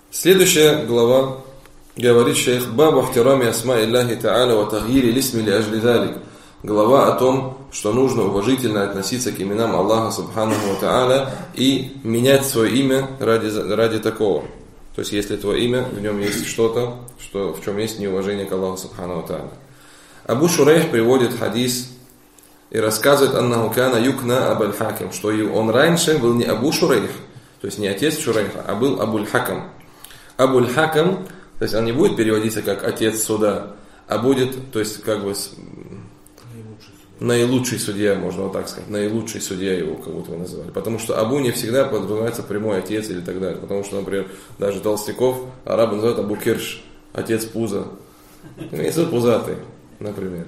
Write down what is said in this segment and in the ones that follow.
Следующая глава говорит шейх Бабу ахтирами асма Илляхи Та'аля ва тагьири лисми ли ажли залик. Глава о том, что нужно уважительно относиться к именам Аллаха Субханаху ва Та'аля и менять свое имя ради такого. То есть, если твое имя, в нем есть что-то, в чем есть неуважение к Аллаху Субханаху ва Та'аля. Абу Шурейх приводит хадис и рассказывает аннаху кана юкна Абуль Хаким, что он раньше был не Абу Шурейх, то есть не отец Шурейха, а был Абуль Хакам. Абуль Хакам, то есть он не будет переводиться как отец суда, а будет, то есть как бы наилучший судья, можно вот так сказать, наилучший судья его кого-то называли. Потому что Абу не всегда подразумевается прямой отец или так далее. Потому что, например, даже толстяков арабы называют Абу Кирш, отец пуза. Имеется пузатый, например.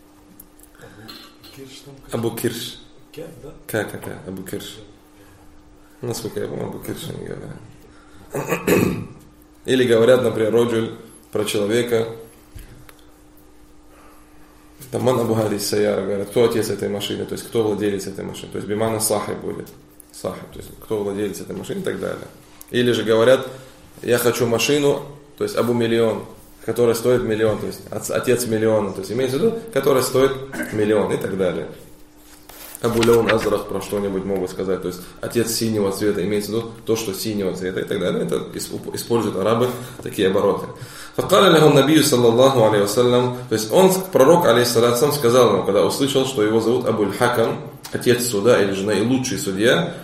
Абу Кирш. Как? Абу Кирш. Насколько я помню, Абу Кирш не говорят. Или говорят, например, роджуль про человека. Таман Абу Хади Саяра говорят, кто отец этой машины, то есть кто владелец этой машины. То есть бимана сахиб будет. Сахиб, то есть кто владелец этой машины и так далее. Или же говорят, я хочу машину, то есть Абу Миллион, которая стоит миллион, то есть отец миллиона, то есть имеется в виду, которая стоит миллион и так далее. Абу Леон Азрах про что-нибудь могут сказать, то есть отец синего цвета, имеется в виду то, что синего цвета и так далее. Это используют арабы такие обороты. Факаля лаху набию саллаллаху алейхи вассалям, то есть пророк алейхиссалям сказал ему, когда услышал, что его зовут Абуль Хакам, отец суда или же наилучший судья,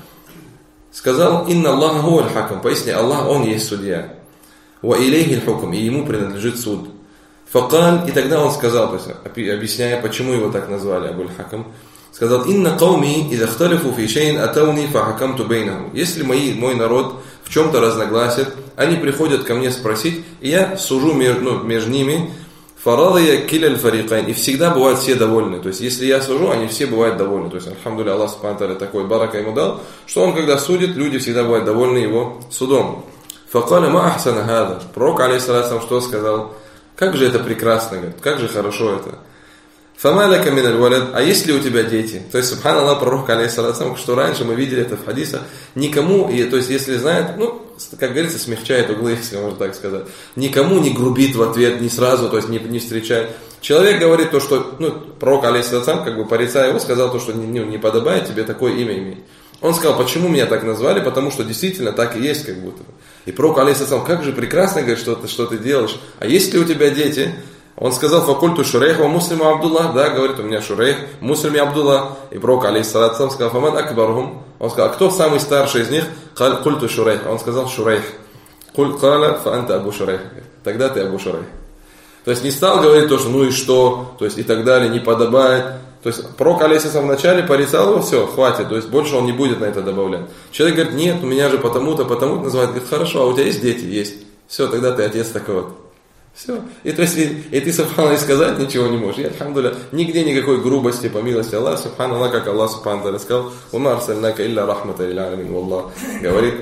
сказал: инна Аллаха хуаль хакам, поясни, Аллах, он есть судья. Ва илейхи хукм, и ему принадлежит суд. Факаль, и тогда он сказал, то есть объясняя, почему его так назвали Абуль Хакам, сказал: инна кауми идha ихталифу фи шейин атауни фахакамту бейнахум. Если мой народ в чем-то разногласит, они приходят ко мне спросить, и я сужу между ними. Фарадия киляль фарикайн. И всегда бывают все довольны. То есть, если я сужу, они все бывают довольны. То есть, альхамдулилля, Аллах субхану ва тааля такой барака ему дал, что он, когда судит, люди всегда бывают довольны его судом. Факаля ма ахсана хада. Пророк, алейхиссалям, что сказал? Как же это прекрасно, говорит, как же хорошо это. Фамаляка миналь валад, а есть ли у тебя дети? То есть, субханаллах, пророк, алейхиссалям, что раньше мы видели это в хадисах, никому, то есть, если знает, как говорится, смягчает углы, если можно так сказать, никому не грубит в ответ, не сразу, то есть, не встречает. Человек говорит то, что, пророк, алейхиссалям, как бы порицая его, сказал то, что не подобает тебе такое имя иметь. Он сказал, почему меня так назвали, потому что действительно так и есть, как будто бы. И пророк, алейхиссалям, как же прекрасно, говорит, что ты делаешь, а есть ли у тебя дети? Он сказал: факульту Шурейх ва муслиму Абдуллах. Да, говорит, у меня Шурейх, муслим и Абдуллах. И пророк, алейхиссалям, сказал: фаман акбархум. Он сказал: а кто самый старший из них? Культу Шурейх. Он сказал: Шурейх. Каля фа анта Абу Шурейх. Тогда ты Абу Шурейх. То есть не стал говорить то, что и что, то есть и так далее, не подобает. То есть пророк, алейхиссалям, вначале порицал его, все, хватит, то есть больше он не будет на это добавлять. Человек говорит: нет, у меня же потому-то называют. Говорит: хорошо, а у тебя есть дети? Есть. Все, тогда ты отец такого. Все. И то есть, и ты, субханаллах, сказать ничего не можешь. И, альхамдулилля, нигде никакой грубости, по милости Аллаха, субханаллах, как Аллах, субханаллах, сказал: «Ума арсальнака илля рахмата лиль алямин». Аллах говорит,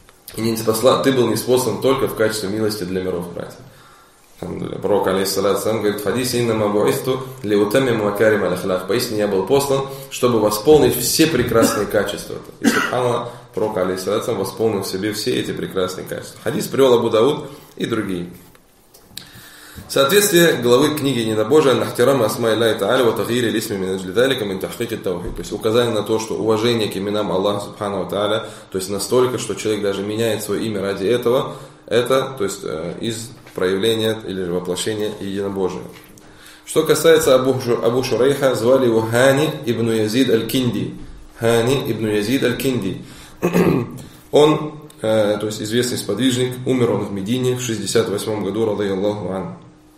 ты был неспослан только в качестве милости для миров, братья. Альхамдулилля. Пророк, алейхиссалям, говорит в хадисе: «Иннама бу'исту лиутаммима макарим аль-ахлак». Поистине я был послан, чтобы восполнить все прекрасные качества. И, субханаллах, пророк, алейхиссалям, восполнил в себе все эти прекрасные качества. Хадис привел Абу Дауд и другие. Соответствие главы книги Недобожия «Нахтирам асма Илляхи Та'аля ва тагьири лисми мин аджли залика мин тахкики ат-тавхид». То есть указание на то, что уважение к именам Аллаха Субхану ва Тааля, то есть настолько, что человек даже меняет свое имя ради этого, это, то есть из проявления или воплощения единобожия. Что касается Абу Шурейха, звали его Хани ибн Язид аль-Кинди. Хани ибн Язид аль-Кинди. Он, то есть известный сподвижник, умер он в Медине в 68 году, радийаллаху анху.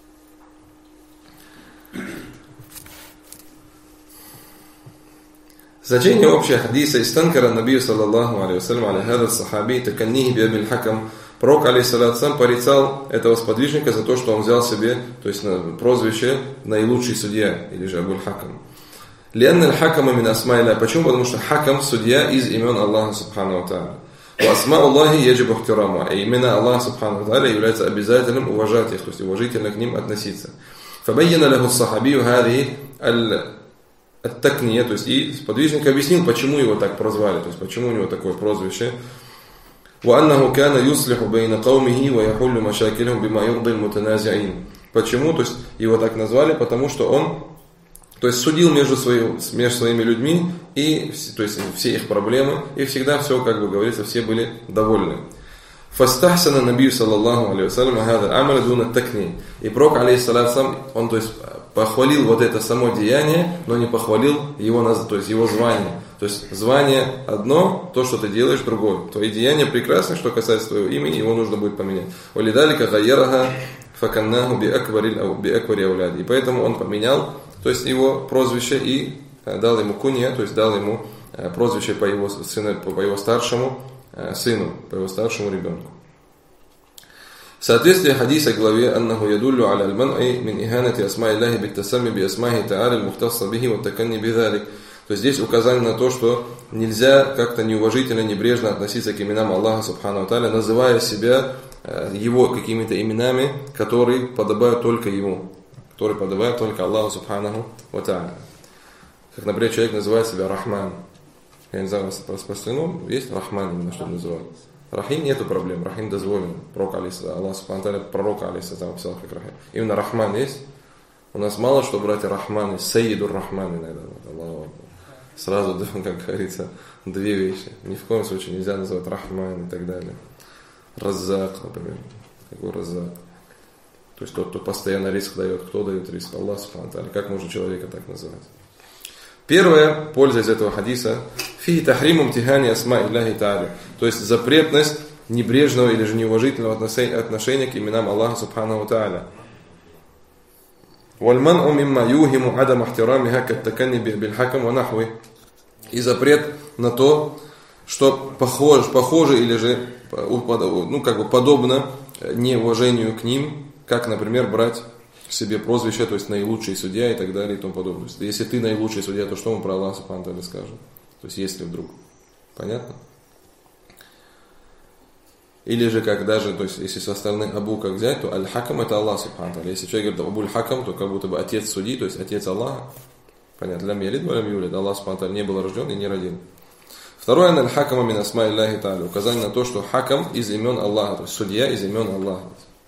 Значение общего хадиса: «Истанкара набию саллаллаху алейхи вассалям аля хадат сахаби таканнихи би абиль хакам». Пророк, алейхиссалям, порицал этого сподвижника за то, что он взял себе, то есть прозвище наилучший судья, или же Абуль Хакам. «Лианна аль-хакама мин асма Илляхи». Почему? Потому что хакам — судья из имен Аллаха Субхану ва Тааля. «Ва асма Аллахи яджибу ихтираму». И имена Аллаха Субхану ва Тааля является обязательным уважать их, то есть уважительно к ним относиться. «Фабайяна лаху сахабию хади ат-такния». То есть и сподвижник объяснил, почему его так прозвали, то есть почему у него такое прозвище. وأنه كان يصلح بين قومه ويحل مشاكلهم بما يرضي المتنازعين. Почему? То есть его так назвали, потому что он, то есть, судил между своими людьми, и, то есть все их проблемы, и всегда все, как бы говорится, все были довольны. فاستحسن النبي صلى الله عليه وسلم هذا العمل دون التكني. И пророк, алейхиссалям, он, то есть, похвалил вот это само деяние, но не похвалил его, то есть, его звание. То есть звание одно, то, что ты делаешь, другое. Твои деяния прекрасны, что касается твоего имени, его нужно будет поменять. وَلِذَلِكَ غَيَّرَهَا فَكَنَّاهُ بِأَكْبَرِ أَوْلَادِ. И поэтому он поменял, то есть, его прозвище и дал ему кунья, то есть дал ему прозвище по его старшему сыну, по его старшему ребенку. В соответствии хадиса главе «Аннаху ядуллю аля аль-ман'и мин иханати асма'i Аллахи биттасамми би асма'и та'аля аль-мухтасса бихи ва таканни бидалик». То есть здесь указание на то, что нельзя как-то неуважительно, небрежно относиться к именам Аллаха субхану ва тааля, называя себя его какими-то именами, которые подобают только ему, которые подобают только Аллаху субхану ва тааля. Как, например, человек называет себя Рахман. Я не знаю, распространено, есть Рахман, именно что называют. Рахим нету проблем, Рахим дозволен. Пророк, Аллах субхану ва тааля, пророка, алейхиссалям, описал как Рахим. Именно Рахман есть. У нас мало что брать Рахман, Сайидур Рахман, иногда. Аллаху. Сразу, как говорится, две вещи. Ни в коем случае нельзя называть Рахман и так далее. Раззак, например. Какой Раззак? То есть тот, кто постоянно риск дает. Кто дает риск? Аллах субхану ва тааля. Как можно человека так называть? Первая польза из этого хадиса фи тахриму имтихани асма Аллахи тааля. То есть запретность небрежного или же неуважительного отношения к именам Аллаха субхану ва тааля. وَالْمَنْعُ مِمَّا يُوهِمُ عَدَمَ احْتِرَامِهَا كَالتَّكَنِّ بِالْحَكَمِ وَنَحْوِهِ. И запрет на то, что похоже или же подобно неуважению к ним, как, например, брать себе прозвище, то есть наилучший судья и так далее и тому подобное. Если ты наилучший судья, то что мы про Аллаха субхану ва тааля скажем? То есть если вдруг. Понятно? Или же как даже, то есть если со стороны Абу как взять, то Аль-Хакам это Аллах субхану ва тааля. Если человек говорит Абу Аль-Хакам, то как будто бы отец судьи, то есть отец Аллаха. Понятно? Лям ялид ва лям юлид. Аллах субхану ва тааля не был рожден и не родил. Второе, Аль-Хакама мин асма Аллахи тааля. Указание на то, что Хакам из имен Аллаха, то есть судья из имен Аллаха.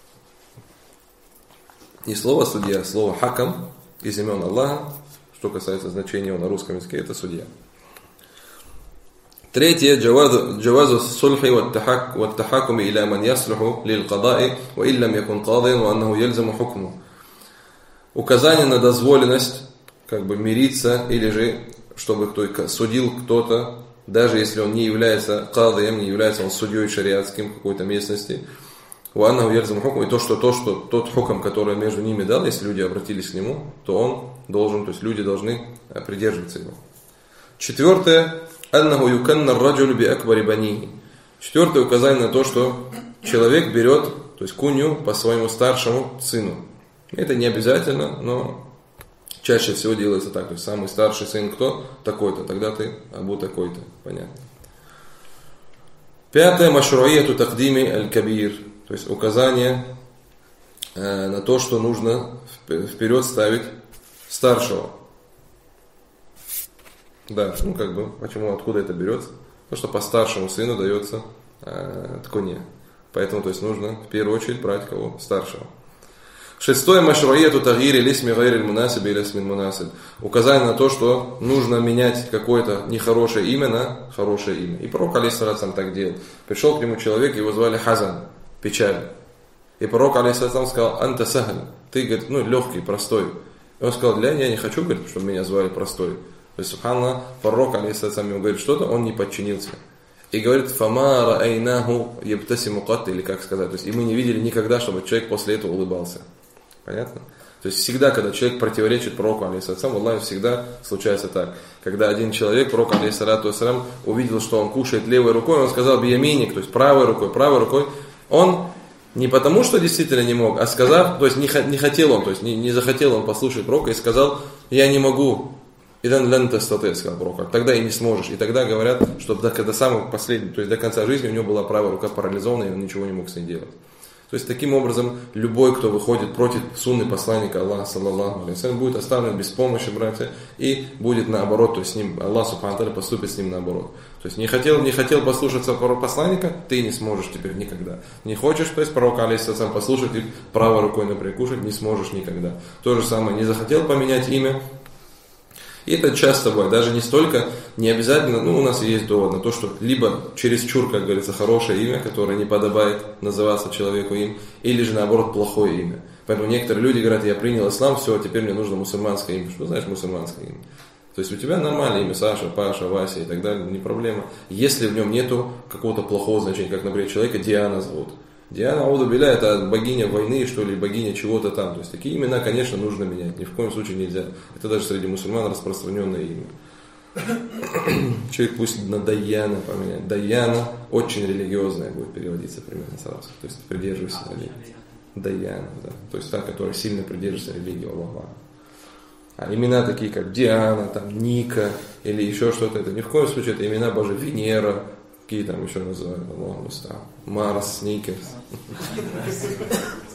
Не слово судья, слово Хакам из имен Аллаха, что касается значения его на русском языке, это судья. Третье, джавазу сульхи ваттахакуми иля ман яслуху лил кадаи ва иллям якун кадиан ва аннаху ялзаму хукму. Указание на дозволенность как бы мириться или же чтобы кто судил кто-то, даже если он не является кадием, не является он судьей шариатским какой-то местности. Ва аннаху ялзаму хукму, и то, что тот хукм, который между ними дал, если люди обратились к нему, то он должен, то есть люди должны придерживаться его. Четвертое, аннаху юканна раджулю би акбари банихи. Четвертое указание на то, что человек берет, то есть кунью по своему старшему сыну. Это не обязательно, но чаще всего делается так. То есть самый старший сын кто? Такой-то, тогда ты Абу такой-то. Понятно. Пятое, машруияту тақдими аль-кабир. То есть указание на то, что нужно вперед ставить старшего. Да, почему, откуда это берется? Потому что по старшему сыну дается ткуня. Поэтому, то есть, нужно в первую очередь брать кого? Старшего. Шестое, машруияту тагири лисми гайри аль-мунасиб или лисми аль-мунасиб. Указание на то, что нужно менять какое-то нехорошее имя на хорошее имя. И пророк, алейхиссалям, так делал. Пришел к нему человек, его звали Хазан, печаль. И пророк, алейхиссалям, сказал, анта сахаль, ты, говорит, легкий, простой. И он сказал, я не хочу, говорит, чтобы меня звали простой. То есть, субханаллах, пророк, алейхиссалям, ему говорит что-то, он не подчинился. И говорит, фама раайнаху ябтасиму кат, или как сказать. То есть, и мы не видели никогда, чтобы человек после этого улыбался. Понятно? То есть, всегда, когда человек противоречит пророку, алейхиссалям, Аллах, всегда случается так. Когда один человек, пророк, алейхиссалям, увидел, что он кушает левой рукой, он сказал бияминик, то есть правой рукой, он не потому, что действительно не мог, а сказав, то есть не хотел он, то есть не захотел он послушать пророка и сказал, я не могу. И сказал пророк, тогда и не сможешь. И тогда говорят, что до самого последнего, то есть до конца жизни у него была правая рука парализована, и он ничего не мог с ней делать. То есть таким образом любой, кто выходит против сунны посланника Аллаха, саллаллаху алейхи ва саллям, будет оставлен без помощи, братья, и будет наоборот, то есть с ним, Аллах субхану ва тааля поступит с ним наоборот. То есть не хотел послушаться посланника, ты не сможешь теперь никогда. Не хочешь, то есть пророка алейхиссалям послушать и правой рукой, например, кушать, не сможешь никогда. То же самое, не захотел поменять имя. И это часто бывает, даже не столько, не обязательно, у нас есть довод на то, что либо чересчур, как говорится, хорошее имя, которое не подобает называться человеку им, или же наоборот плохое имя. Поэтому некоторые люди говорят, я принял ислам, все, теперь мне нужно мусульманское имя. Что значит мусульманское имя? То есть у тебя нормальное имя, Саша, Паша, Вася и так далее, не проблема. Если в нем нету какого-то плохого значения, как, например, человека Диана зовут. Диана, ауду билля, это богиня войны, что ли, богиня чего-то там. То есть такие имена, конечно, нужно менять. Ни в коем случае нельзя. Это даже среди мусульман распространенное имя. Человек пусть на Даяна поменяет. Даяна очень религиозная будет переводиться примерно сразу. То есть придерживайся религии. Даяна, да. То есть та, которая сильно придерживается религии Аллаха. А имена такие, как Диана, там, Ника или еще что-то, это ни в коем случае, это имена Божьи, Венера. Какие там еще называют? Аллаху муста'ан. Марс, Сникерс.